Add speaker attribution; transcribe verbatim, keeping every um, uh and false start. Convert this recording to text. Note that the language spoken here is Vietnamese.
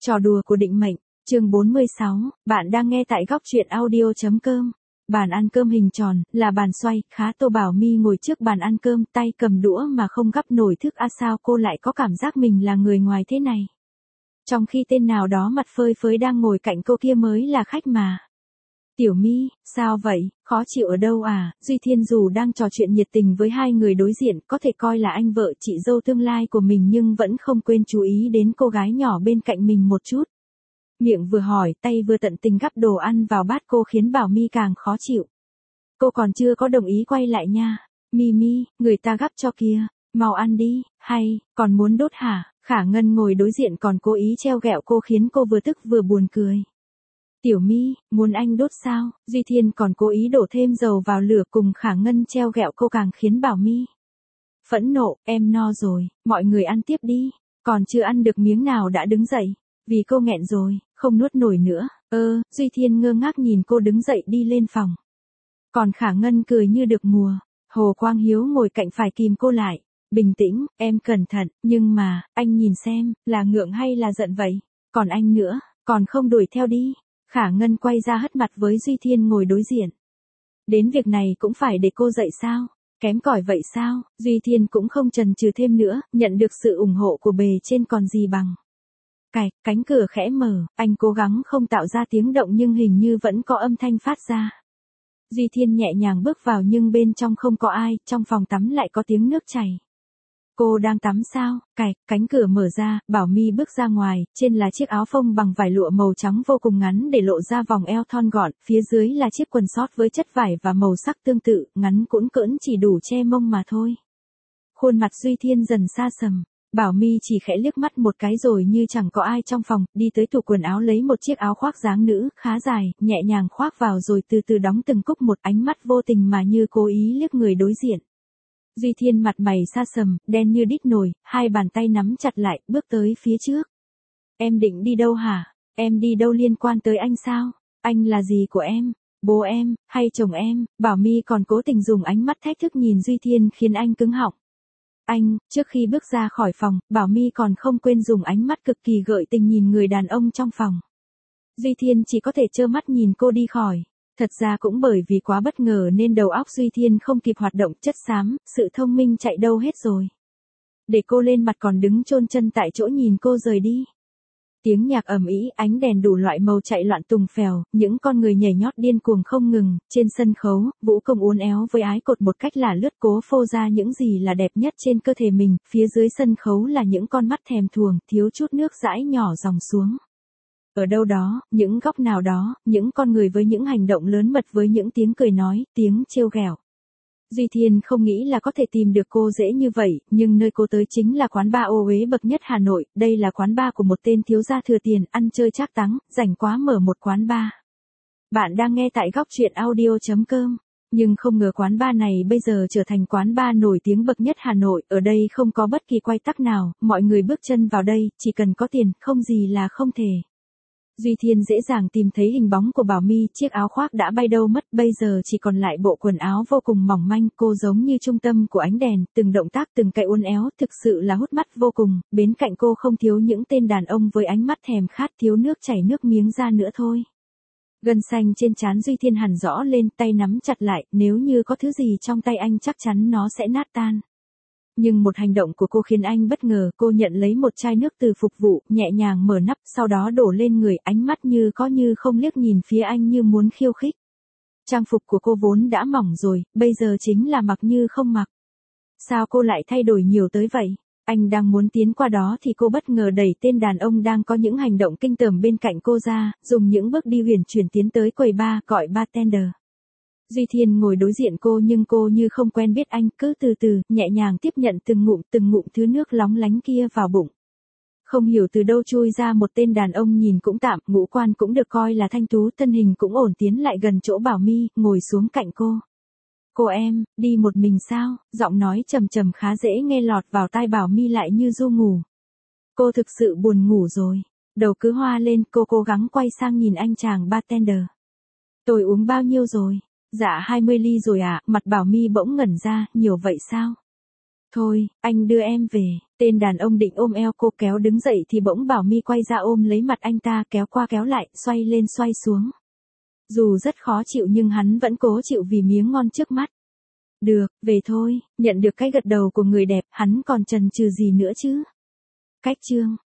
Speaker 1: Trò đùa của định mệnh, chương bốn mươi sáu, bạn đang nghe tại góc truyện audio.com. Bàn ăn cơm hình tròn, là bàn xoay, khá Tô Bảo My ngồi trước bàn ăn cơm, tay cầm đũa mà không gắp nổi thức à, sao cô lại có cảm giác mình là người ngoài thế này. Trong khi tên nào đó mặt phơi phới đang ngồi cạnh cô kia mới là khách mà. Tiểu My, sao vậy, khó chịu ở đâu à? Duy Thiên dù đang trò chuyện nhiệt tình với hai người đối diện, có thể coi là anh vợ chị dâu tương lai của mình nhưng vẫn không quên chú ý đến cô gái nhỏ bên cạnh mình một chút. Miệng vừa hỏi, tay vừa tận tình gắp đồ ăn vào bát cô khiến Bảo My càng khó chịu. Cô còn chưa có đồng ý quay lại nha. My My, người ta gắp cho kia, mau ăn đi, hay, còn muốn đốt hả? Khả Ngân ngồi đối diện còn cố ý treo ghẹo cô khiến cô vừa tức vừa buồn cười. Tiểu My, muốn anh đốt sao? Duy Thiên còn cố ý đổ thêm dầu vào lửa cùng Khả Ngân treo ghẹo cô càng khiến Bảo My phẫn nộ. Em no rồi, mọi người ăn tiếp đi. Còn chưa ăn được miếng nào đã đứng dậy. Vì cô nghẹn rồi, không nuốt nổi nữa. Ơ, Duy Thiên ngơ ngác nhìn cô đứng dậy đi lên phòng. Còn Khả Ngân cười như được mùa. Hồ Quang Hiếu ngồi cạnh phải kìm cô lại. Bình tĩnh, em cẩn thận, nhưng mà, anh nhìn xem, là ngượng hay là giận vậy? Còn anh nữa, còn không đuổi theo đi. Khả Ngân quay ra hất mặt với Duy Thiên ngồi đối diện. Đến việc này cũng phải để cô dạy sao? Kém cỏi vậy sao? Duy Thiên cũng không chần chừ thêm nữa, nhận được sự ủng hộ của bề trên còn gì bằng. Cạch, cánh cửa khẽ mở, anh cố gắng không tạo ra tiếng động nhưng hình như vẫn có âm thanh phát ra. Duy Thiên nhẹ nhàng bước vào nhưng bên trong không có ai, trong phòng tắm lại có tiếng nước chảy. Cô đang tắm sao? Cạch, cánh cửa mở ra, Bảo My bước ra ngoài, trên là chiếc áo phông bằng vải lụa màu trắng vô cùng ngắn để lộ ra vòng eo thon gọn, phía dưới là chiếc quần sót với chất vải và màu sắc tương tự, ngắn cũn cỡn chỉ đủ che mông mà thôi. Khuôn mặt Duy Thiên dần xa sầm. Bảo My chỉ khẽ liếc mắt một cái rồi như chẳng có ai trong phòng, đi tới tủ quần áo lấy một chiếc áo khoác dáng nữ, khá dài, nhẹ nhàng khoác vào rồi từ từ đóng từng cúc một, ánh mắt vô tình mà như cố ý liếc người đối diện. Duy Thiên mặt mày xa sầm, đen như đít nồi, hai bàn tay nắm chặt lại, bước tới phía trước. Em định đi đâu hả? Em đi đâu liên quan tới anh sao? Anh là gì của em? Bố em, hay chồng em? Bảo My còn cố tình dùng ánh mắt thách thức nhìn Duy Thiên khiến anh cứng họng. Anh, trước khi bước ra khỏi phòng, Bảo My còn không quên dùng ánh mắt cực kỳ gợi tình nhìn người đàn ông trong phòng. Duy Thiên chỉ có thể trơ mắt nhìn cô đi khỏi. Thật ra cũng bởi vì quá bất ngờ nên đầu óc Duy Thiên không kịp hoạt động, chất xám, sự thông minh chạy đâu hết rồi. Để cô lên mặt còn đứng chôn chân tại chỗ nhìn cô rời đi. Tiếng nhạc ầm ĩ, ánh đèn đủ loại màu chạy loạn tùng phèo, những con người nhảy nhót điên cuồng không ngừng, trên sân khấu, vũ công uốn éo với ái cột một cách là lướt cố phô ra những gì là đẹp nhất trên cơ thể mình, phía dưới sân khấu là những con mắt thèm thuồng, thiếu chút nước dãi nhỏ dòng xuống. Ở đâu đó, những góc nào đó, những con người với những hành động lớn mật với những tiếng cười nói, tiếng trêu ghẹo. Duy Thiên không nghĩ là có thể tìm được cô dễ như vậy, nhưng nơi cô tới chính là quán bar ô uế bậc nhất Hà Nội, đây là quán bar của một tên thiếu gia thừa tiền, ăn chơi trác táng, rảnh quá mở một quán bar. Bạn đang nghe tại góc truyện audio.com. Nhưng không ngờ quán bar này bây giờ trở thành quán bar nổi tiếng bậc nhất Hà Nội, ở đây không có bất kỳ quay tắc nào, mọi người bước chân vào đây, chỉ cần có tiền, không gì là không thể. Duy Thiên dễ dàng tìm thấy hình bóng của Bảo My, chiếc áo khoác đã bay đâu mất, bây giờ chỉ còn lại bộ quần áo vô cùng mỏng manh, cô giống như trung tâm của ánh đèn, từng động tác từng cái uốn éo, thực sự là hút mắt vô cùng, bên cạnh cô không thiếu những tên đàn ông với ánh mắt thèm khát, thiếu nước chảy nước miếng ra nữa thôi. Gân xanh trên trán Duy Thiên hằn rõ lên, tay nắm chặt lại, nếu như có thứ gì trong tay anh chắc chắn nó sẽ nát tan. Nhưng một hành động của cô khiến anh bất ngờ, cô nhận lấy một chai nước từ phục vụ, nhẹ nhàng mở nắp, sau đó đổ lên người, ánh mắt như có như không liếc nhìn phía anh như muốn khiêu khích. Trang phục của cô vốn đã mỏng rồi, bây giờ chính là mặc như không mặc. Sao cô lại thay đổi nhiều tới vậy? Anh đang muốn tiến qua đó thì cô bất ngờ đẩy tên đàn ông đang có những hành động kinh tởm bên cạnh cô ra, dùng những bước đi huyền chuyển tiến tới quầy bar, gọi bartender. Duy Thiên ngồi đối diện cô nhưng cô như không quen biết anh, cứ từ từ, nhẹ nhàng tiếp nhận từng ngụm từng ngụm thứ nước lóng lánh kia vào bụng. Không hiểu từ đâu chui ra một tên đàn ông nhìn cũng tạm, ngũ quan cũng được coi là thanh tú, thân hình cũng ổn, tiến lại gần chỗ Bảo My, ngồi xuống cạnh cô. Cô em, đi một mình sao? Giọng nói trầm trầm khá dễ nghe lọt vào tai Bảo My lại như ru ngủ. Cô thực sự buồn ngủ rồi. Đầu cứ hoa lên, cô cố gắng quay sang nhìn anh chàng bartender. Tôi uống bao nhiêu rồi? Dạ hai mươi ly rồi ạ, à? Mặt Bảo My bỗng ngẩn ra, nhiều vậy sao? Thôi, anh đưa em về. Tên đàn ông định ôm eo cô kéo đứng dậy thì bỗng Bảo My quay ra ôm lấy mặt anh ta, kéo qua kéo lại, xoay lên xoay xuống. Dù rất khó chịu nhưng hắn vẫn cố chịu vì miếng ngon trước mắt. Được, về thôi, nhận được cái gật đầu của người đẹp, hắn còn chần chừ gì nữa chứ. Cách chương